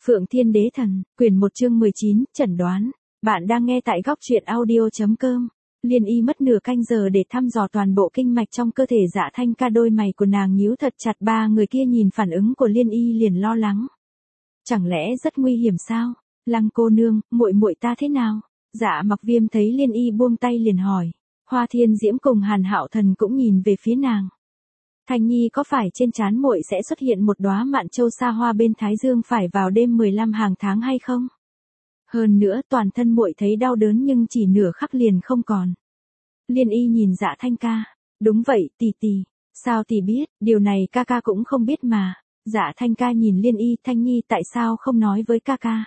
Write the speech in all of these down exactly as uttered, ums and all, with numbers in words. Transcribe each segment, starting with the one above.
Phượng Thiên Đế Thần, quyển một chương mười chín, chẩn đoán. Bạn đang nghe tại góc truyện audio.com. Liên Y mất nửa canh giờ để thăm dò toàn bộ kinh mạch trong cơ thể Dạ Thanh Ca, đôi mày của nàng nhíu thật chặt, ba người kia nhìn phản ứng của Liên Y liền lo lắng. Chẳng lẽ rất nguy hiểm sao? Lăng cô nương, muội muội ta thế nào? Dạ Mặc Viêm thấy Liên Y buông tay liền hỏi. Hoa Thiên Diễm cùng Hàn Hạo Thần cũng nhìn về phía nàng. Thanh Nhi, có phải trên trán muội sẽ xuất hiện một đóa mạn châu sa hoa bên thái dương phải vào đêm mười lăm hàng tháng hay không? Hơn nữa toàn thân muội thấy đau đớn nhưng chỉ nửa khắc liền không còn. Liên Y nhìn Dạ Thanh Ca. Đúng vậy tỷ tỷ. Sao tỷ biết, điều này ca ca cũng không biết mà. Dạ Thanh Ca nhìn Liên Y, Thanh Nhi tại sao không nói với ca ca?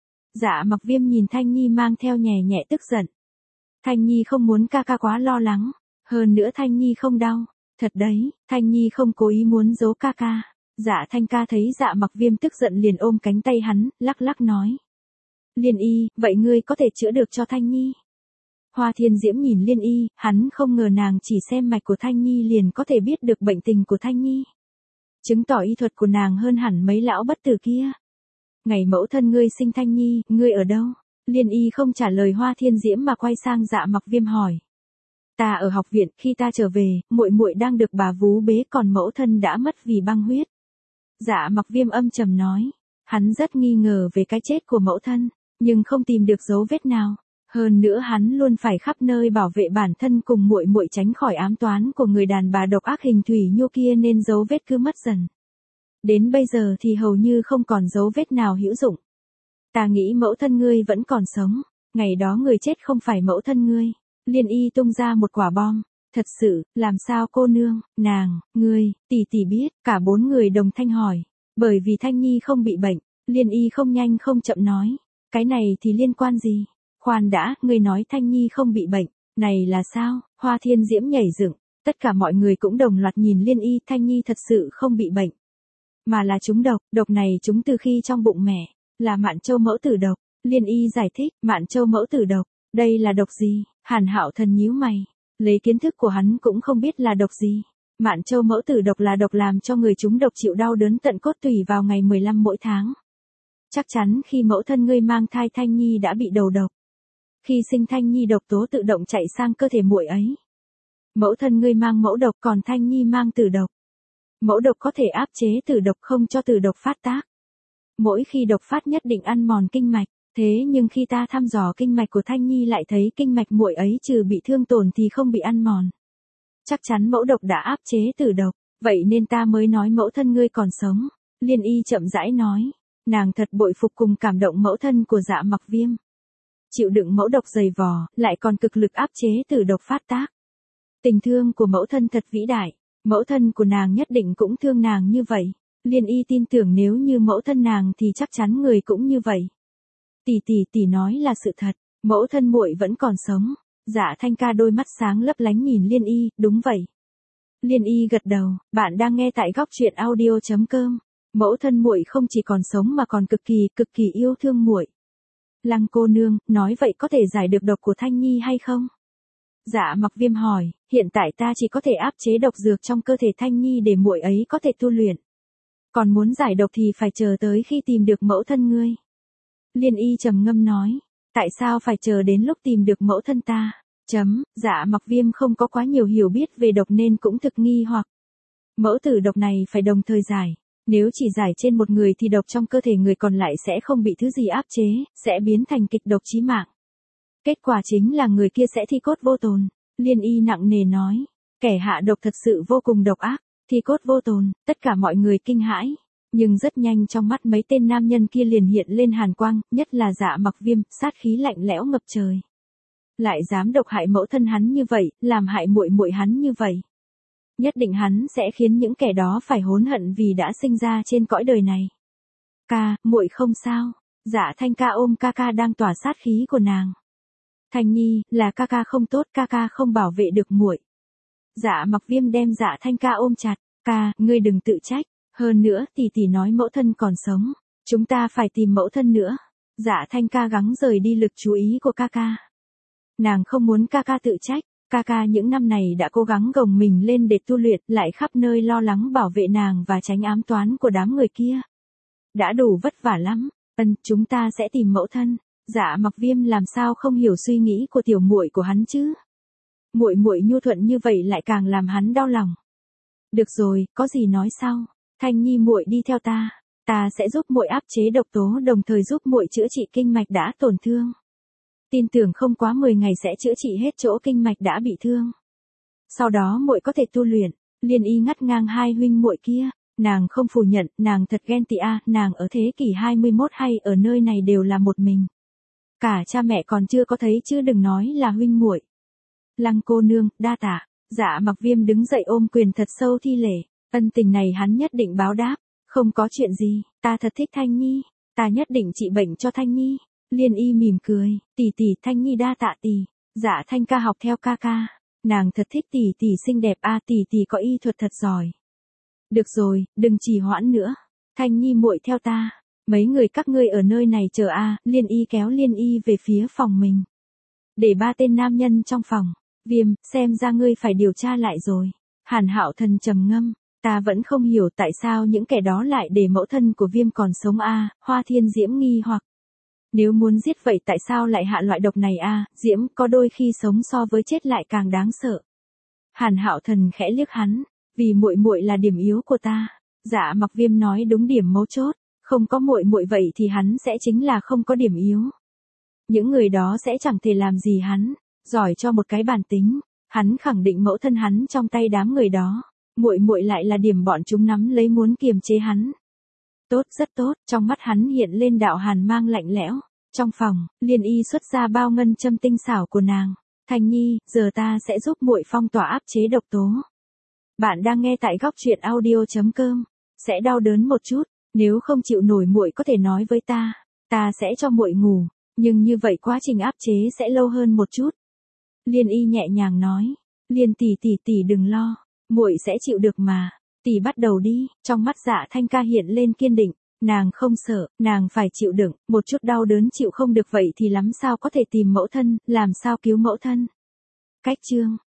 Dạ Mặc Viêm nhìn Thanh Nhi mang theo nhẹ nhẹ tức giận. Thanh Nhi không muốn ca ca quá lo lắng. Hơn nữa Thanh Nhi không đau. Thật đấy, Thanh Nhi không cố ý muốn giấu ca ca. Dạ Thanh Ca thấy Dạ Mặc Viêm tức giận liền ôm cánh tay hắn, lắc lắc nói. Liên Y, vậy ngươi có thể chữa được cho Thanh Nhi? Hoa Thiên Diễm nhìn Liên Y, hắn không ngờ nàng chỉ xem mạch của Thanh Nhi liền có thể biết được bệnh tình của Thanh Nhi. Chứng tỏ y thuật của nàng hơn hẳn mấy lão bất tử kia. Ngày mẫu thân ngươi sinh Thanh Nhi, ngươi ở đâu? Liên Y không trả lời Hoa Thiên Diễm mà quay sang Dạ Mặc Viêm hỏi. Ta ở học viện, khi ta trở về, muội muội đang được bà vú bế, còn mẫu thân đã mất vì băng huyết. Dạ Mặc Viêm âm trầm nói, hắn rất nghi ngờ về cái chết của mẫu thân, nhưng không tìm được dấu vết nào. Hơn nữa hắn luôn phải khắp nơi bảo vệ bản thân cùng muội muội tránh khỏi ám toán của người đàn bà độc ác hình Thủy Nhu kia nên dấu vết cứ mất dần. Đến bây giờ thì hầu như không còn dấu vết nào hữu dụng. Ta nghĩ mẫu thân ngươi vẫn còn sống, ngày đó người chết không phải mẫu thân ngươi. Liên Y tung ra một quả bom. Thật sự, làm sao cô nương, nàng, ngươi, tỷ tỷ biết, cả bốn người đồng thanh hỏi. Bởi vì Thanh Nhi không bị bệnh, Liên Y không nhanh không chậm nói. Cái này thì liên quan gì? Khoan đã, ngươi nói Thanh Nhi không bị bệnh, này là sao? Hoa Thiên Diễm nhảy dựng, tất cả mọi người cũng đồng loạt nhìn Liên Y. Thanh Nhi thật sự không bị bệnh, mà là trúng độc, độc này trúng từ khi trong bụng mẹ, là mạn châu mẫu tử độc. Liên Y giải thích, mạn châu mẫu tử độc, đây là độc gì? Hàn Hạo Thần nhíu mày, lấy kiến thức của hắn cũng không biết là độc gì. Mạn châu mẫu tử độc là độc làm cho người trúng độc chịu đau đớn tận cốt tủy vào ngày mười lăm mỗi tháng. Chắc chắn khi mẫu thân ngươi mang thai Thanh Nhi đã bị đầu độc. Khi sinh Thanh Nhi độc tố tự động chạy sang cơ thể muội ấy. Mẫu thân ngươi mang mẫu độc còn Thanh Nhi mang tử độc. Mẫu độc có thể áp chế tử độc không cho tử độc phát tác. Mỗi khi độc phát nhất định ăn mòn kinh mạch. Thế nhưng khi ta thăm dò kinh mạch của Thanh Nhi lại thấy kinh mạch muội ấy trừ bị thương tổn thì không bị ăn mòn. Chắc chắn mẫu độc đã áp chế tử độc, vậy nên ta mới nói mẫu thân ngươi còn sống. Liên Y chậm rãi nói, nàng thật bội phục cùng cảm động mẫu thân của Dạ Mặc Viêm. Chịu đựng mẫu độc dày vò, lại còn cực lực áp chế tử độc phát tác. Tình thương của mẫu thân thật vĩ đại, mẫu thân của nàng nhất định cũng thương nàng như vậy. Liên Y tin tưởng nếu như mẫu thân nàng thì chắc chắn người cũng như vậy. Tỷ tỷ tỷ nói là sự thật, mẫu thân muội vẫn còn sống. Dạ Thanh Ca đôi mắt sáng lấp lánh nhìn Liên Y, đúng vậy. Liên Y gật đầu, bạn đang nghe tại góc truyện audio.com. Mẫu thân muội không chỉ còn sống mà còn cực kỳ, cực kỳ yêu thương muội. Lăng cô nương, nói vậy có thể giải được độc của Thanh Nhi hay không? Dạ Mặc Viêm hỏi, hiện tại ta chỉ có thể áp chế độc dược trong cơ thể Thanh Nhi để muội ấy có thể tu luyện. Còn muốn giải độc thì phải chờ tới khi tìm được mẫu thân ngươi. Liên Y trầm ngâm nói, tại sao phải chờ đến lúc tìm được mẫu thân ta? Chấm, Dạ Mặc Viêm không có quá nhiều hiểu biết về độc nên cũng thực nghi hoặc. Mẫu tử độc này phải đồng thời giải, nếu chỉ giải trên một người thì độc trong cơ thể người còn lại sẽ không bị thứ gì áp chế, sẽ biến thành kịch độc chí mạng. Kết quả chính là người kia sẽ thi cốt vô tồn. Liên Y nặng nề nói, kẻ hạ độc thật sự vô cùng độc ác, thi cốt vô tồn, tất cả mọi người kinh hãi. Nhưng rất nhanh trong mắt mấy tên nam nhân kia liền hiện lên hàn quang, nhất là Dạ Mặc Viêm, sát khí lạnh lẽo ngập trời. Lại dám độc hại mẫu thân hắn như vậy, làm hại muội muội hắn như vậy. Nhất định hắn sẽ khiến những kẻ đó phải hối hận vì đã sinh ra trên cõi đời này. Ca, muội không sao. Dạ Thanh Ca ôm ca ca đang tỏa sát khí của nàng. Thanh Nhi, là ca ca không tốt, ca ca không bảo vệ được muội. Dạ Mặc Viêm đem Dạ Thanh Ca ôm chặt, ca, ngươi đừng tự trách. Hơn nữa, tỷ tỷ nói mẫu thân còn sống, chúng ta phải tìm mẫu thân nữa. Dạ Thanh Ca gắng rời đi lực chú ý của ca ca. Nàng không muốn ca ca tự trách, ca ca những năm này đã cố gắng gồng mình lên để tu luyện, lại khắp nơi lo lắng bảo vệ nàng và tránh ám toán của đám người kia. Đã đủ vất vả lắm, Ân, chúng ta sẽ tìm mẫu thân. Dạ Mặc Viêm làm sao không hiểu suy nghĩ của tiểu muội của hắn chứ? Muội muội nhu thuận như vậy lại càng làm hắn đau lòng. Được rồi, có gì nói sau. Thanh Nhi muội đi theo ta, ta sẽ giúp muội áp chế độc tố, đồng thời giúp muội chữa trị kinh mạch đã tổn thương. Tin tưởng không quá mười ngày sẽ chữa trị hết chỗ kinh mạch đã bị thương. Sau đó muội có thể tu luyện. Liên Y ngắt ngang hai huynh muội kia, nàng không phủ nhận, nàng thật ghen tị a, nàng ở thế kỷ hai mươi mốt hay ở nơi này đều là một mình. Cả cha mẹ còn chưa có thấy chứ đừng nói là huynh muội. Lăng cô nương, đa tạ. Dạ Mặc Viêm đứng dậy ôm quyền thật sâu thi lễ, ân tình này hắn nhất định báo đáp, không có chuyện gì, ta thật thích Thanh Nhi, ta nhất định trị bệnh cho Thanh Nhi. Liên Y mỉm cười, tỷ tỷ Thanh Nhi đa tạ tỷ. Dạ Thanh ca học theo ca ca, nàng thật thích tỷ tỷ xinh đẹp a, tỷ tỷ có y thuật thật giỏi. Được rồi, đừng trì hoãn nữa, Thanh Nhi muội theo ta, mấy người các ngươi ở nơi này chờ a. Liên Y kéo Liên Y về phía phòng mình, để ba tên nam nhân trong phòng. Viêm, xem ra ngươi phải điều tra lại rồi. Hàn Hạo Thần trầm ngâm, ta vẫn không hiểu tại sao những kẻ đó lại để mẫu thân của Viêm còn sống a. Hoa Thiên Diễm nghi hoặc, nếu muốn giết vậy tại sao lại hạ loại độc này a? Diễm, có đôi khi sống so với chết lại càng đáng sợ. Hàn Hạo Thần khẽ liếc hắn, vì muội muội là điểm yếu của ta. Dạ Mặc Viêm nói đúng điểm mấu chốt, không có muội muội vậy thì hắn sẽ chính là không có điểm yếu. Những người đó sẽ chẳng thể làm gì hắn. Giỏi cho một cái bản tính, hắn khẳng định mẫu thân hắn trong tay đám người đó, muội muội lại là điểm bọn chúng nắm lấy muốn kiềm chế hắn. Tốt, rất tốt, trong mắt hắn hiện lên đạo hàn mang lạnh lẽo. Trong phòng, Liên Y xuất ra bao ngân châm tinh xảo của nàng. Thanh Nhi, giờ ta sẽ giúp muội phong tỏa áp chế độc tố. Bạn đang nghe tại góc truyện audio chấm com. Sẽ đau đớn một chút, nếu không chịu nổi muội có thể nói với ta, ta sẽ cho muội ngủ, nhưng như vậy quá trình áp chế sẽ lâu hơn một chút. Liên Y nhẹ nhàng nói, Liên tỷ tỷ tỷ đừng lo, muội sẽ chịu được mà, tỷ bắt đầu đi. Trong mắt Dạ Thanh ca hiện lên kiên định, nàng không sợ, nàng phải chịu đựng, một chút đau đớn chịu không được vậy thì lắm sao có thể tìm mẫu thân, làm sao cứu mẫu thân. Cách chương